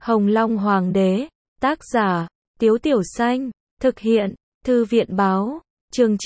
Hồng Long Hoàng đế, tác giả, Tiếu Tiểu Xanh, thực hiện, Thư viện báo, chương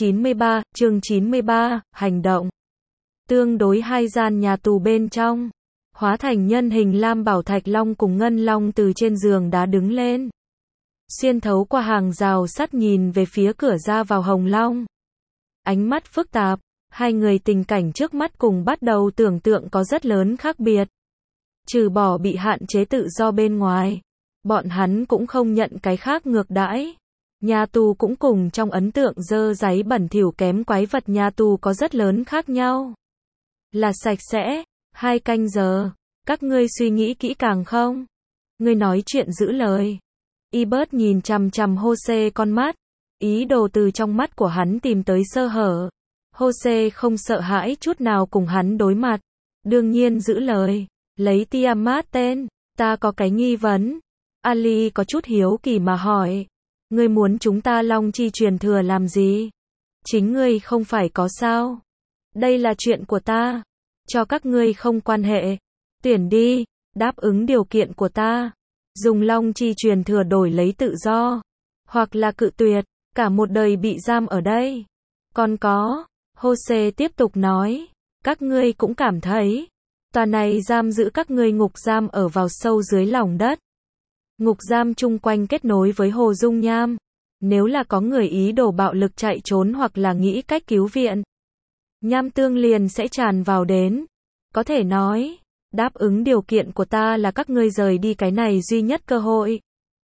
93, hành động. Tương đối hai gian nhà tù bên trong, hóa thành nhân hình Lam Bảo Thạch Long cùng Ngân Long từ trên giường đá đứng lên. Xuyên thấu qua hàng rào sắt nhìn về phía cửa ra vào Hồng Long. Ánh mắt phức tạp, hai người tình cảnh trước mắt cùng bắt đầu tưởng tượng có rất lớn khác biệt. Trừ bỏ bị hạn chế tự do bên ngoài, bọn hắn cũng không nhận cái khác ngược đãi. Nhà tù cũng cùng trong ấn tượng dơ dáy bẩn thỉu kém quái vật nhà tù có rất lớn khác nhau. Là sạch sẽ, 2 canh giờ, các ngươi suy nghĩ kỹ càng không? Ngươi nói chuyện giữ lời. Ibert nhìn chằm chằm Jose con mắt, ý đồ từ trong mắt của hắn tìm tới sơ hở. Jose không sợ hãi chút nào cùng hắn đối mặt. Đương nhiên giữ lời, lấy Tiamat tên, ta có cái nghi vấn. Ali có chút hiếu kỳ mà hỏi. Ngươi muốn chúng ta Long Chi truyền thừa làm gì? Chính ngươi không phải có sao? Đây là chuyện của ta. Cho các ngươi không quan hệ. Tuyển đi, đáp ứng điều kiện của ta. Dùng Long Chi truyền thừa đổi lấy tự do. Hoặc là cự tuyệt, cả một đời bị giam ở đây. Còn có, Jose tiếp tục nói. Các ngươi cũng cảm thấy, tòa này giam giữ các ngươi ngục giam ở vào sâu dưới lòng đất. Ngục giam chung quanh kết nối với hồ dung nham. Nếu là có người ý đồ bạo lực chạy trốn hoặc là nghĩ cách cứu viện, nham tương liền sẽ tràn vào đến. Có thể nói, đáp ứng điều kiện của ta là các ngươi rời đi cái này duy nhất cơ hội.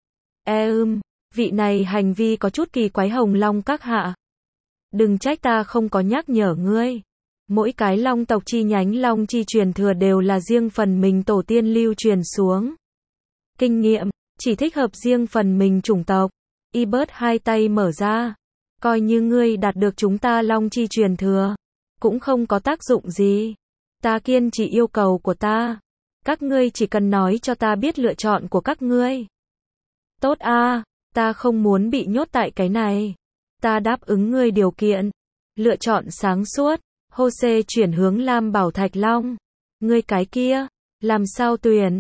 Vị này hành vi có chút kỳ quái Hồng Long các hạ. Đừng trách ta không có nhắc nhở ngươi. Mỗi cái long tộc chi nhánh Long Chi truyền thừa đều là riêng phần mình tổ tiên lưu truyền xuống. Kinh nghiệm, chỉ thích hợp riêng phần mình chủng tộc. Ibert hai tay mở ra. Coi như ngươi đạt được chúng ta Long Chi truyền thừa, cũng không có tác dụng gì. Ta kiên trì yêu cầu của ta. Các ngươi chỉ cần nói cho ta biết lựa chọn của các ngươi. Tốt a, ta không muốn bị nhốt tại cái này. Ta đáp ứng ngươi điều kiện. Lựa chọn sáng suốt. Jose chuyển hướng Lam Bảo Thạch Long. Ngươi cái kia, làm sao tuyển?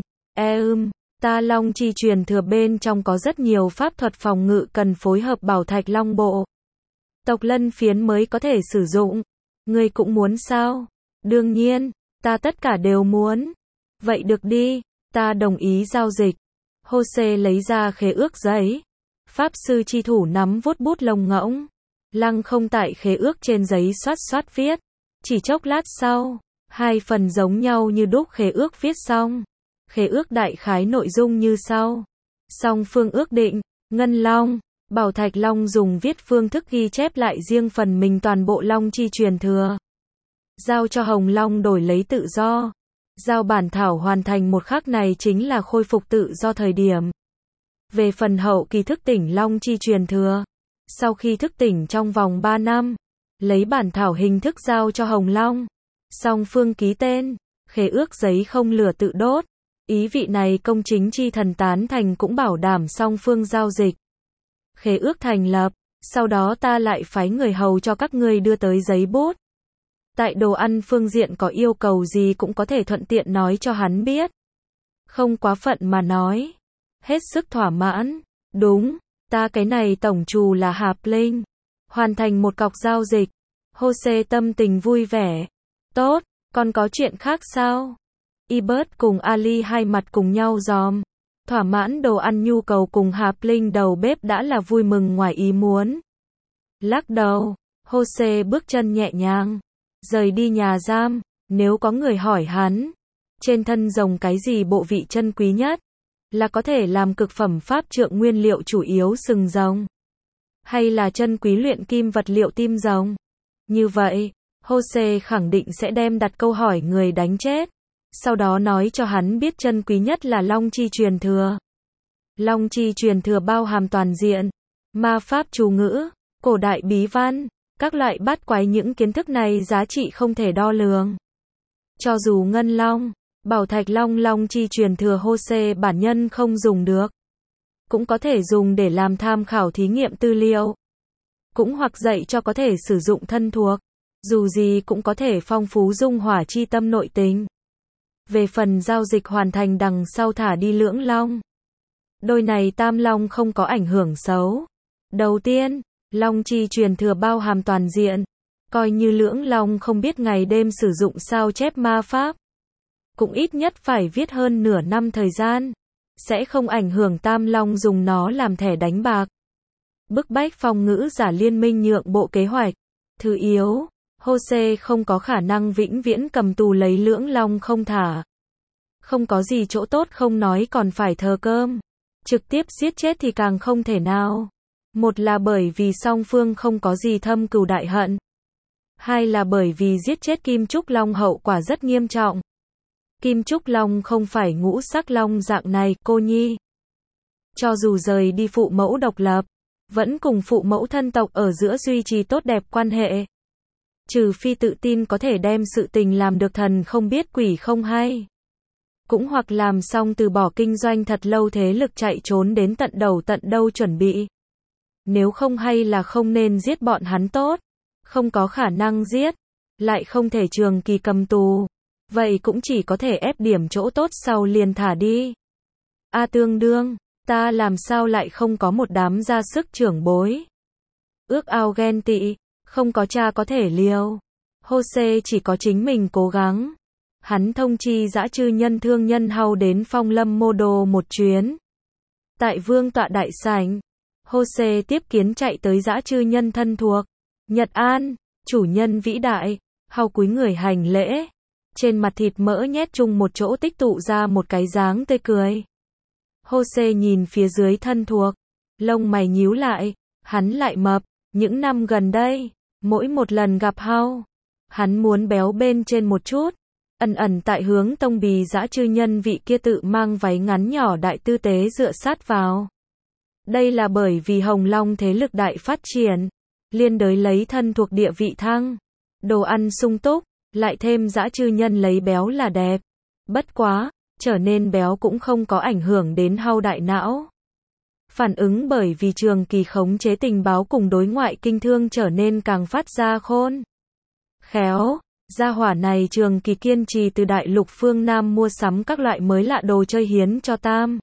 Ta Long Chi truyền thừa bên trong có rất nhiều pháp thuật phòng ngự cần phối hợp Bảo Thạch Long bộ. Tộc lân phiến mới có thể sử dụng. Ngươi cũng muốn sao? Đương nhiên, ta tất cả đều muốn. Vậy được đi, ta đồng ý giao dịch. Jose lấy ra khế ước giấy. Pháp sư chi thủ nắm vuốt bút lông ngỗng. Lăng không tại khế ước trên giấy xoát xoát viết. Chỉ chốc lát sau, 2 phần giống nhau như đúc khế ước viết xong. Khế ước đại khái nội dung như sau. Song phương ước định, Ngân Long, Bảo Thạch Long dùng viết phương thức ghi chép lại riêng phần mình toàn bộ Long Chi truyền thừa. Giao cho Hồng Long đổi lấy tự do. Giao bản thảo hoàn thành một khắc này chính là khôi phục tự do thời điểm. Về phần hậu kỳ thức tỉnh Long Chi truyền thừa. Sau khi thức tỉnh trong vòng 3 năm, lấy bản thảo hình thức giao cho Hồng Long. Song phương ký tên, khế ước giấy không lửa tự đốt. Ý vị này công chính chi thần tán thành cũng bảo đảm song phương giao dịch. Khế ước thành lập, sau đó ta lại phái người hầu cho các ngươi đưa tới giấy bút. Tại đồ ăn phương diện có yêu cầu gì cũng có thể thuận tiện nói cho hắn biết. Không quá phận mà nói. Hết sức thỏa mãn. Đúng, ta cái này tổng trù là Hạp Linh. Hoàn thành một cọc giao dịch. Jose tâm tình vui vẻ. Tốt, còn có chuyện khác sao? Ibert cùng Ali hai mặt cùng nhau giòm. Thỏa mãn đồ ăn nhu cầu cùng Hạp Linh đầu bếp đã là vui mừng ngoài ý muốn. Lắc đầu, Jose bước chân nhẹ nhàng. Rời đi nhà giam, nếu có người hỏi hắn. Trên thân rồng cái gì bộ vị chân quý nhất? Là có thể làm cực phẩm pháp trượng nguyên liệu chủ yếu sừng rồng. Hay là chân quý luyện kim vật liệu tim rồng? Như vậy, Jose khẳng định sẽ đem đặt câu hỏi người đánh chết. Sau đó nói cho hắn biết chân quý nhất là Long Chi truyền thừa. Long Chi truyền thừa bao hàm toàn diện, ma pháp chú ngữ, cổ đại bí văn, các loại bát quái những kiến thức này giá trị không thể đo lường. Cho dù Ngân Long, Bảo Thạch Long Long Chi truyền thừa Jose bản nhân không dùng được. Cũng có thể dùng để làm tham khảo thí nghiệm tư liệu. Cũng hoặc dạy cho có thể sử dụng thân thuộc. Dù gì cũng có thể phong phú dung hỏa chi tâm nội tình. Về phần giao dịch hoàn thành đằng sau thả đi lưỡng long. Đôi này tam long không có ảnh hưởng xấu. Đầu tiên, long chi truyền thừa bao hàm toàn diện. Coi như lưỡng long không biết ngày đêm sử dụng sao chép ma pháp. Cũng ít nhất phải viết hơn nửa năm thời gian. Sẽ không ảnh hưởng tam long dùng nó làm thẻ đánh bạc. Bức bách phong ngữ giả liên minh nhượng bộ kế hoạch. Thứ yếu, Jose không có khả năng vĩnh viễn cầm tù lấy lưỡng long không thả. Không có gì chỗ tốt không nói còn phải thờ cơm. Trực tiếp giết chết thì càng không thể nào. Một là bởi vì song phương không có gì thâm cừu đại hận. Hai là bởi vì giết chết Kim Trúc Long hậu quả rất nghiêm trọng. Kim Trúc Long không phải ngũ sắc long dạng này, cô nhi. Cho dù rời đi phụ mẫu độc lập, vẫn cùng phụ mẫu thân tộc ở giữa duy trì tốt đẹp quan hệ. Trừ phi tự tin có thể đem sự tình làm được thần không biết quỷ không hay. Cũng hoặc làm xong từ bỏ kinh doanh thật lâu thế lực chạy trốn đến tận đầu tận đâu chuẩn bị. Nếu không hay là không nên giết bọn hắn tốt. Không có khả năng giết. Lại không thể trường kỳ cầm tù. Vậy cũng chỉ có thể ép điểm chỗ tốt sau liền thả đi. Tương đương, ta làm sao lại không có một đám ra sức trưởng bối. Ước ao ghen tị, không có cha có thể liều. Jose chỉ có chính mình cố gắng. Hắn thông chi dã chư nhân thương nhân hầu đến Phong Lâm Mô Đô một chuyến. Tại vương tọa đại sảnh, Jose tiếp kiến chạy tới dã chư nhân thân thuộc. Nhật An, chủ nhân vĩ đại, hầu cúi người hành lễ. Trên mặt thịt mỡ nhét chung một chỗ tích tụ ra một cái dáng tươi cười. Jose nhìn phía dưới thân thuộc, lông mày nhíu lại, hắn lại mập. Những năm gần đây, mỗi một lần gặp hầu, hắn muốn béo bên trên một chút. Ẩn ẩn tại hướng tông bì dã chư nhân vị kia tự mang váy ngắn nhỏ đại tư tế dựa sát vào. Đây là bởi vì Hồng Long thế lực đại phát triển, liên đới lấy thân thuộc địa vị thăng, đồ ăn sung túc, lại thêm dã chư nhân lấy béo là đẹp. Bất quá, trở nên béo cũng không có ảnh hưởng đến hao đại não. Phản ứng bởi vì trường kỳ khống chế tình báo cùng đối ngoại kinh thương trở nên càng phát ra khôn khéo. Gia hỏa này trường kỳ kiên trì từ đại lục phương Nam mua sắm các loại mới lạ đồ chơi hiến cho Tam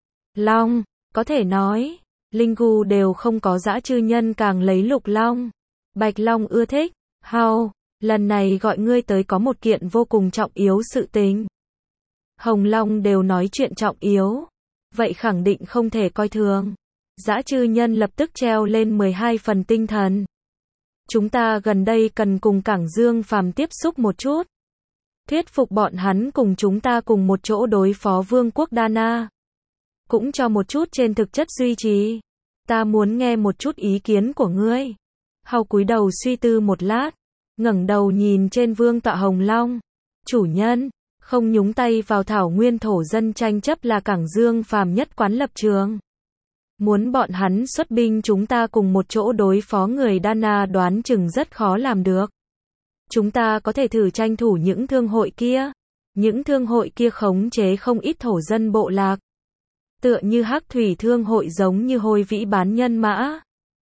Long. Có thể nói, Linh Gu đều không có dã chư nhân càng lấy Lục Long, Bạch Long ưa thích. Hao, lần này gọi ngươi tới có một kiện vô cùng trọng yếu sự tình. Hồng Long đều nói chuyện trọng yếu. Vậy khẳng định không thể coi thường. Dã chư nhân lập tức treo lên 12 phần tinh thần. Chúng ta gần đây cần cùng Cảng Dương Phàm tiếp xúc một chút. Thuyết phục bọn hắn cùng chúng ta cùng một chỗ đối phó Vương quốc Dana. Cũng cho một chút trên thực chất duy trì. Ta muốn nghe một chút ý kiến của ngươi. Hầu cúi đầu suy tư một lát. Ngẩng đầu nhìn trên vương tọa Hồng Long. Chủ nhân, không nhúng tay vào thảo nguyên thổ dân tranh chấp là Cảng Dương Phàm nhất quán lập trường. Muốn bọn hắn xuất binh chúng ta cùng một chỗ đối phó người Dana đoán chừng rất khó làm được. Chúng ta có thể thử tranh thủ những thương hội kia. Những thương hội kia khống chế không ít thổ dân bộ lạc. Tựa như Hắc Thủy thương hội giống như Hôi Vĩ bán nhân mã.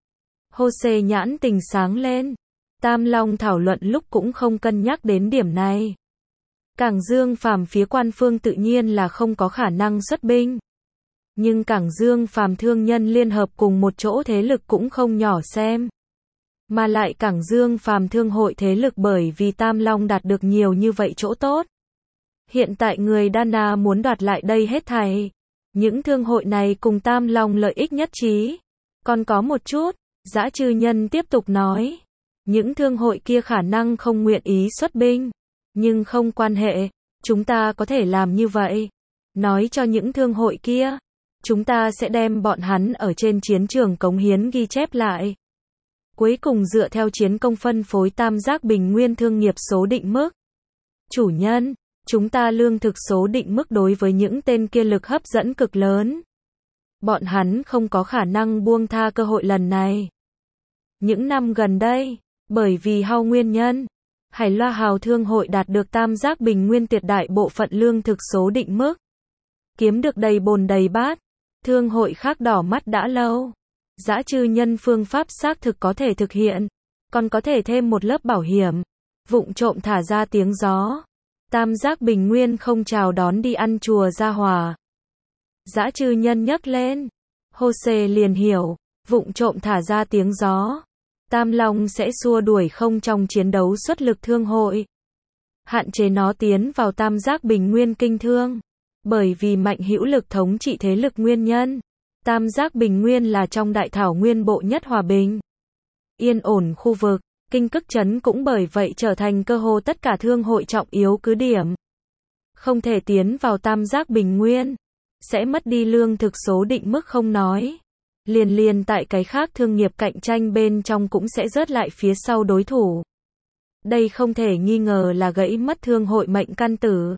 Jose nhãn tình sáng lên. Tam Long thảo luận lúc cũng không cân nhắc đến điểm này. Cảng Dương Phàm phía quan phương tự nhiên là không có khả năng xuất binh. Nhưng Cảng Dương Phàm thương nhân liên hợp cùng một chỗ thế lực cũng không nhỏ xem. Mà lại Cảng Dương Phàm thương hội thế lực bởi vì Tam Long đạt được nhiều như vậy chỗ tốt. Hiện tại người Dana muốn đoạt lại đây hết thảy. Những thương hội này cùng Tam Long lợi ích nhất trí. Còn có một chút, dã chư nhân tiếp tục nói. Những thương hội kia khả năng không nguyện ý xuất binh. Nhưng không quan hệ, chúng ta có thể làm như vậy. Nói cho những thương hội kia. Chúng ta sẽ đem bọn hắn ở trên chiến trường cống hiến ghi chép lại. Cuối cùng dựa theo chiến công phân phối tam giác bình nguyên thương nghiệp số định mức. Chủ nhân, chúng ta lương thực số định mức đối với những tên kia lực hấp dẫn cực lớn. Bọn hắn không có khả năng buông tha cơ hội lần này. Những năm gần đây, bởi vì hao nguyên nhân, Hải Loa Hào Thương hội đạt được tam giác bình nguyên tuyệt đại bộ phận lương thực số định mức. Kiếm được đầy bồn đầy bát. Thương hội khác đỏ mắt đã lâu. Dã chư nhân phương pháp xác thực có thể thực hiện. Còn có thể thêm một lớp bảo hiểm. Vụng trộm thả ra tiếng gió. Tam giác bình nguyên không chào đón đi ăn chùa Gia Hòa. Dã chư nhân nhấc lên. Hô-xê liền hiểu, vụng trộm thả ra tiếng gió. Tam Long sẽ xua đuổi không trong chiến đấu xuất lực thương hội. Hạn chế nó tiến vào tam giác bình nguyên kinh thương. Bởi vì mạnh hữu lực thống trị thế lực nguyên nhân. Tam giác bình nguyên là trong đại thảo nguyên bộ nhất hòa bình. Yên ổn khu vực, Kinh Cức Trấn cũng bởi vậy trở thành cơ hồ tất cả thương hội trọng yếu cứ điểm. Không thể tiến vào tam giác bình nguyên. Sẽ mất đi lương thực số định mức không nói. Liền tại cái khác thương nghiệp cạnh tranh bên trong cũng sẽ rớt lại phía sau đối thủ. Đây không thể nghi ngờ là gãy mất thương hội mệnh căn tử.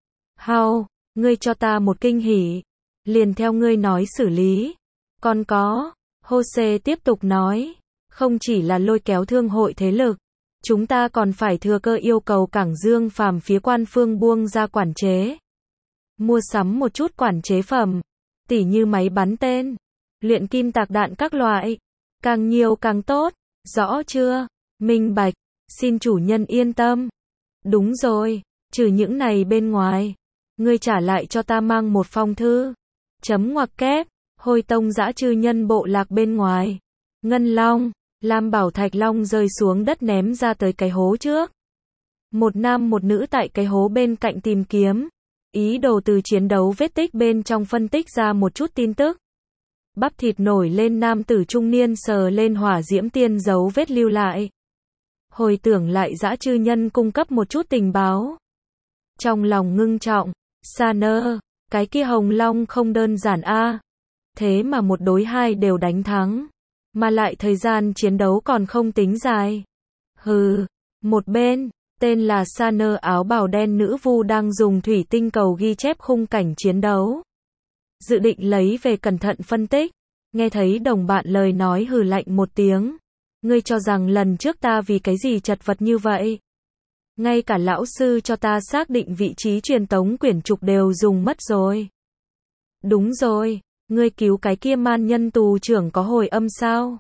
Hao, ngươi cho ta một kinh hỉ. Liền theo ngươi nói xử lý. Còn có, Hô-xê tiếp tục nói, không chỉ là lôi kéo thương hội thế lực, chúng ta còn phải thừa cơ yêu cầu Cảng Dương Phàm phía quan phương buông ra quản chế. Mua sắm một chút quản chế phẩm, tỉ như máy bắn tên, luyện kim tạc đạn các loại, càng nhiều càng tốt, rõ chưa? Minh bạch, xin chủ nhân yên tâm. Đúng rồi, trừ những này bên ngoài, ngươi trả lại cho ta mang một phong thư. Chấm ngoặc kép, Hôi Tông dã chư nhân bộ lạc bên ngoài. Ngân Long, Lam Bảo Thạch Long rơi xuống đất ném ra tới cái hố trước. Một nam một nữ tại cái hố bên cạnh tìm kiếm. Ý đồ từ chiến đấu vết tích bên trong phân tích ra một chút tin tức. Bắp thịt nổi lên nam tử trung niên sờ lên hỏa diễm tiên dấu vết lưu lại. Hồi tưởng lại dã chư nhân cung cấp một chút tình báo. Trong lòng ngưng trọng, Sa Nơ, cái kia Hồng Long không đơn giản a. Thế mà một đối hai đều đánh thắng. Mà lại thời gian chiến đấu còn không tính dài. Hừ, một bên, tên là Sa Nơ áo bào đen nữ vu đang dùng thủy tinh cầu ghi chép khung cảnh chiến đấu. Dự định lấy về cẩn thận phân tích. Nghe thấy đồng bạn lời nói hừ lạnh một tiếng. Ngươi cho rằng lần trước ta vì cái gì chật vật như vậy? Ngay cả lão sư cho ta xác định vị trí truyền tống quyển trục đều dùng mất rồi. Đúng rồi, ngươi cứu cái kia man nhân tù trưởng có hồi âm sao?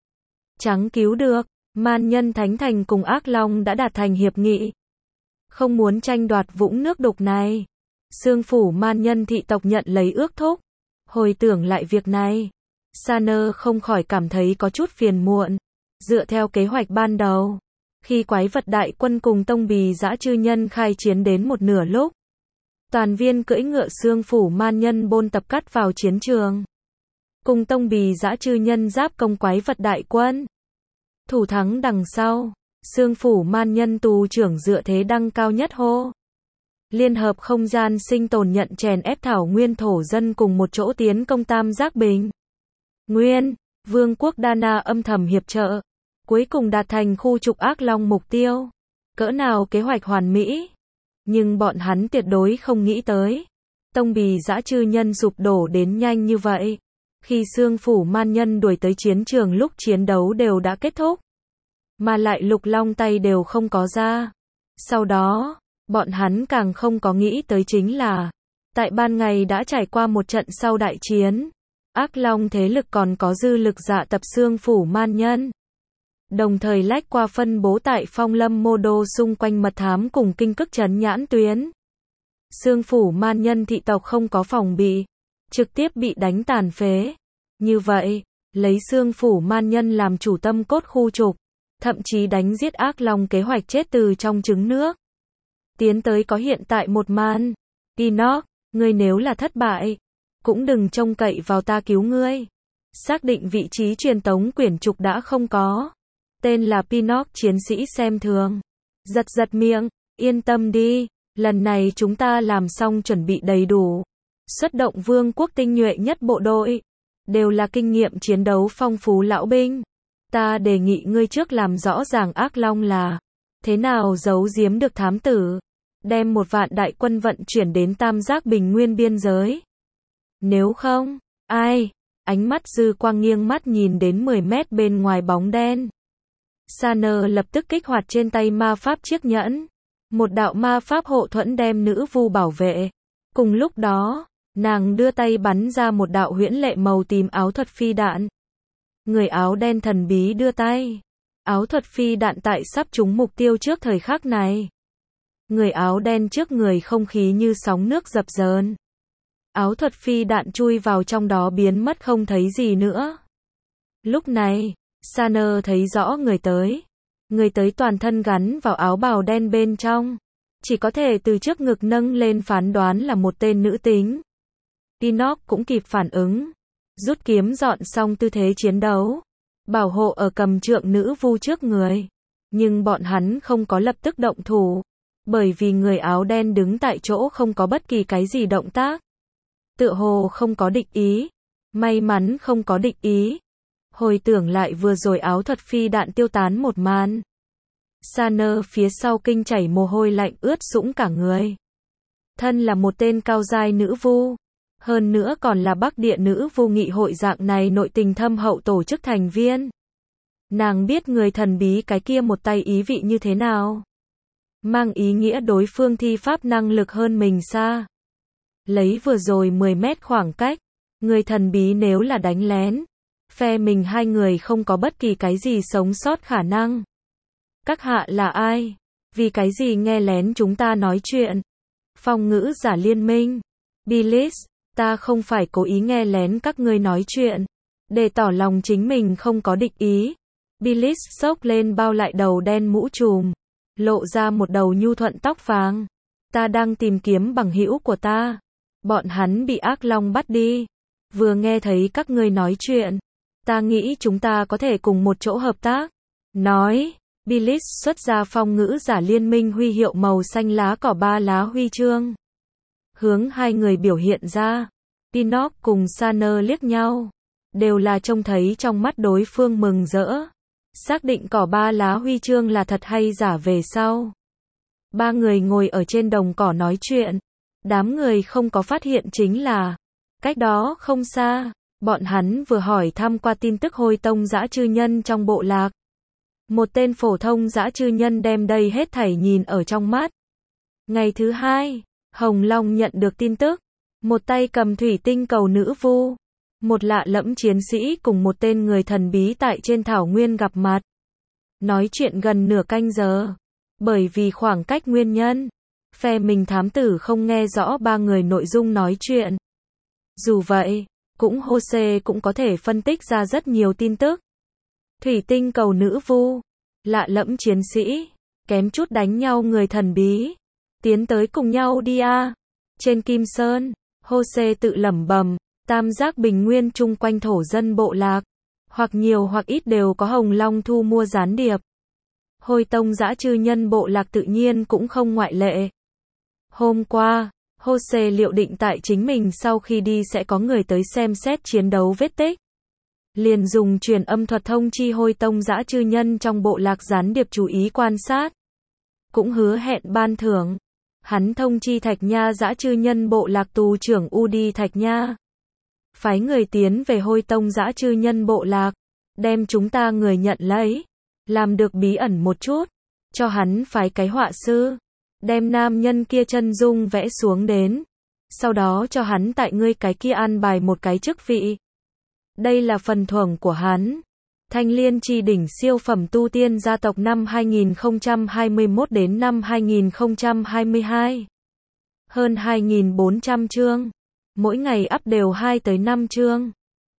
Chẳng cứu được, man nhân Thánh Thành cùng Ác Long đã đạt thành hiệp nghị. Không muốn tranh đoạt vũng nước đục này. Xương phủ man nhân thị tộc nhận lấy ước thúc. Hồi tưởng lại việc này, Sa Nơ không khỏi cảm thấy có chút phiền muộn. Dựa theo kế hoạch ban đầu, khi quái vật đại quân cùng tông bì dã chư nhân khai chiến đến một nửa lúc, toàn viên cưỡi ngựa xương phủ man nhân bôn tập cắt vào chiến trường. Cùng tông bì dã chư nhân giáp công quái vật đại quân. Thủ thắng đằng sau, xương phủ man nhân tù trưởng dựa thế đăng cao nhất hô. Liên hợp không gian sinh tồn nhận chèn ép thảo nguyên thổ dân cùng một chỗ tiến công tam giác bình nguyên, vương quốc Dana âm thầm hiệp trợ. Cuối cùng đạt thành khu trục Ác Long mục tiêu. Cỡ nào kế hoạch hoàn mỹ. Nhưng bọn hắn tuyệt đối không nghĩ tới. Tông bì dã chư nhân sụp đổ đến nhanh như vậy. Khi xương phủ man nhân đuổi tới chiến trường lúc chiến đấu đều đã kết thúc. Mà lại Lục Long tay đều không có ra. Sau đó, bọn hắn càng không có nghĩ tới chính là, tại ban ngày đã trải qua một trận sau đại chiến. Ác Long thế lực còn có dư lực dạ tập xương phủ man nhân. Đồng thời lách qua phân bố tại Phong Lâm Mô Đô xung quanh mật thám cùng Kinh Cức Trấn nhãn tuyến. Xương phủ man nhân thị tộc không có phòng bị, trực tiếp bị đánh tàn phế. Như vậy, lấy xương phủ man nhân làm chủ tâm cốt khu trục, thậm chí đánh giết Ác Long kế hoạch chết từ trong trứng nước. Tiến tới có hiện tại một man. Enoch, ngươi nếu là thất bại, cũng đừng trông cậy vào ta cứu ngươi. Xác định vị trí truyền tống quyển trục đã không có. Tên là Pinnock chiến sĩ xem thường. Giật miệng, yên tâm đi, lần này chúng ta làm xong chuẩn bị đầy đủ. Xuất động vương quốc tinh nhuệ nhất bộ đội. Đều là kinh nghiệm chiến đấu phong phú lão binh. Ta đề nghị ngươi trước làm rõ ràng Ác Long là thế nào giấu giếm được thám tử. Đem 1 vạn đại quân vận chuyển đến tam giác bình nguyên biên giới. Nếu không, ai? Ánh mắt dư quang nghiêng mắt nhìn đến 10 mét bên ngoài bóng đen. Sa Nơ lập tức kích hoạt trên tay ma pháp chiếc nhẫn. Một đạo ma pháp hộ thuẫn đem nữ vu bảo vệ. Cùng lúc đó, nàng đưa tay bắn ra một đạo huyễn lệ màu tím áo thuật phi đạn. Người áo đen thần bí đưa tay. Áo thuật phi đạn tại sắp trúng mục tiêu trước thời khắc này. Người áo đen trước người không khí như sóng nước dập dờn. áo thuật phi đạn chui vào trong đó biến mất không thấy gì nữa. Lúc này, Saner thấy rõ người tới. Người tới toàn thân gắn vào áo bào đen bên trong. Chỉ có thể từ trước ngực nâng lên phán đoán là một tên nữ tính. Enoch cũng kịp phản ứng. Rút kiếm dọn xong tư thế chiến đấu. Bảo hộ ở cầm trượng nữ vu trước người. Nhưng bọn hắn không có lập tức động thủ. Bởi vì người áo đen đứng tại chỗ không có bất kỳ cái gì động tác. Tựa hồ không có địch ý. May mắn không có địch ý. Hồi tưởng lại vừa rồi áo thuật phi đạn tiêu tán một màn. Saner phía sau kinh chảy mồ hôi lạnh ướt sũng cả người. Thân là một tên cao giai nữ vu. Hơn nữa còn là Bắc Địa nữ vu nghị hội dạng này nội tình thâm hậu tổ chức thành viên. Nàng biết người thần bí cái kia một tay ý vị như thế nào. Mang ý nghĩa đối phương thi pháp năng lực hơn mình xa. Lấy vừa rồi 10 mét khoảng cách. Người thần bí nếu là đánh lén. Phe mình hai người không có bất kỳ cái gì sống sót khả năng. Các hạ là ai? Vì cái gì nghe lén chúng ta nói chuyện? Phong ngữ giả liên minh. Bilis, ta không phải cố ý nghe lén các ngươi nói chuyện. Để tỏ lòng chính mình không có địch ý. Bilis xốc lên bao lại đầu đen mũ trùm. Lộ ra một đầu nhu thuận tóc vàng. Ta đang tìm kiếm bằng hữu của ta. Bọn hắn bị ác long bắt đi. Vừa nghe thấy các ngươi nói chuyện. Ta nghĩ chúng ta có thể cùng một chỗ hợp tác. Nói, Bilis xuất ra phong ngữ giả liên minh huy hiệu màu xanh lá cỏ 3 lá huy chương. Hướng hai người biểu hiện ra. Enoch cùng Saner liếc nhau. Đều là trông thấy trong mắt đối phương mừng rỡ. Xác định cỏ 3 lá huy chương là thật hay giả về sau. Ba người ngồi ở trên đồng cỏ nói chuyện. Đám người không có phát hiện chính là cách đó không xa. Bọn hắn vừa hỏi thăm qua tin tức Hôi Tông dã chư nhân trong bộ lạc. Một tên phổ thông dã chư nhân đem đây hết thảy nhìn ở trong mắt. Ngày thứ hai, Hồng Long nhận được tin tức. Một tay cầm thủy tinh cầu nữ vu. Một lạ lẫm chiến sĩ cùng một tên người thần bí tại trên thảo nguyên gặp mặt. Nói chuyện gần nửa canh giờ. Bởi vì khoảng cách nguyên nhân. Phe mình thám tử không nghe rõ ba người nội dung nói chuyện. Dù vậy, cũng Jose cũng có thể phân tích ra rất nhiều tin tức. Thủy tinh cầu nữ vu, lạ lẫm chiến sĩ, kém chút đánh nhau người thần bí. Tiến tới cùng nhau đi a. Trên Kim Sơn, Jose tự lẩm bẩm, tam giác bình nguyên chung quanh thổ dân bộ lạc. Hoặc nhiều hoặc ít đều có Hồng Long thu mua gián điệp. Hôi Tông dã chư nhân bộ lạc tự nhiên cũng không ngoại lệ. Hôm qua, Jose liệu định tại chính mình sau khi đi sẽ có người tới xem xét chiến đấu vết tích. Liền dùng truyền âm thuật thông chi Hôi Tông dã chư nhân trong bộ lạc gián điệp chú ý quan sát. Cũng hứa hẹn ban thưởng. Hắn thông chi Thạch Nha dã chư nhân bộ lạc tù trưởng Udi Thạch Nha. Phái người tiến về Hôi Tông dã chư nhân bộ lạc. Đem chúng ta người nhận lấy. Làm được bí ẩn một chút. Cho hắn phái cái họa sư. Đem nam nhân kia chân dung vẽ xuống đến. Sau đó cho hắn tại ngươi cái kia an bài một cái chức vị. Đây là phần thưởng của hắn. Thanh Liên chi đỉnh siêu phẩm tu tiên gia tộc năm 2021 đến năm 2022. Hơn 2.400 chương. Mỗi ngày up đều 2 tới 5 chương.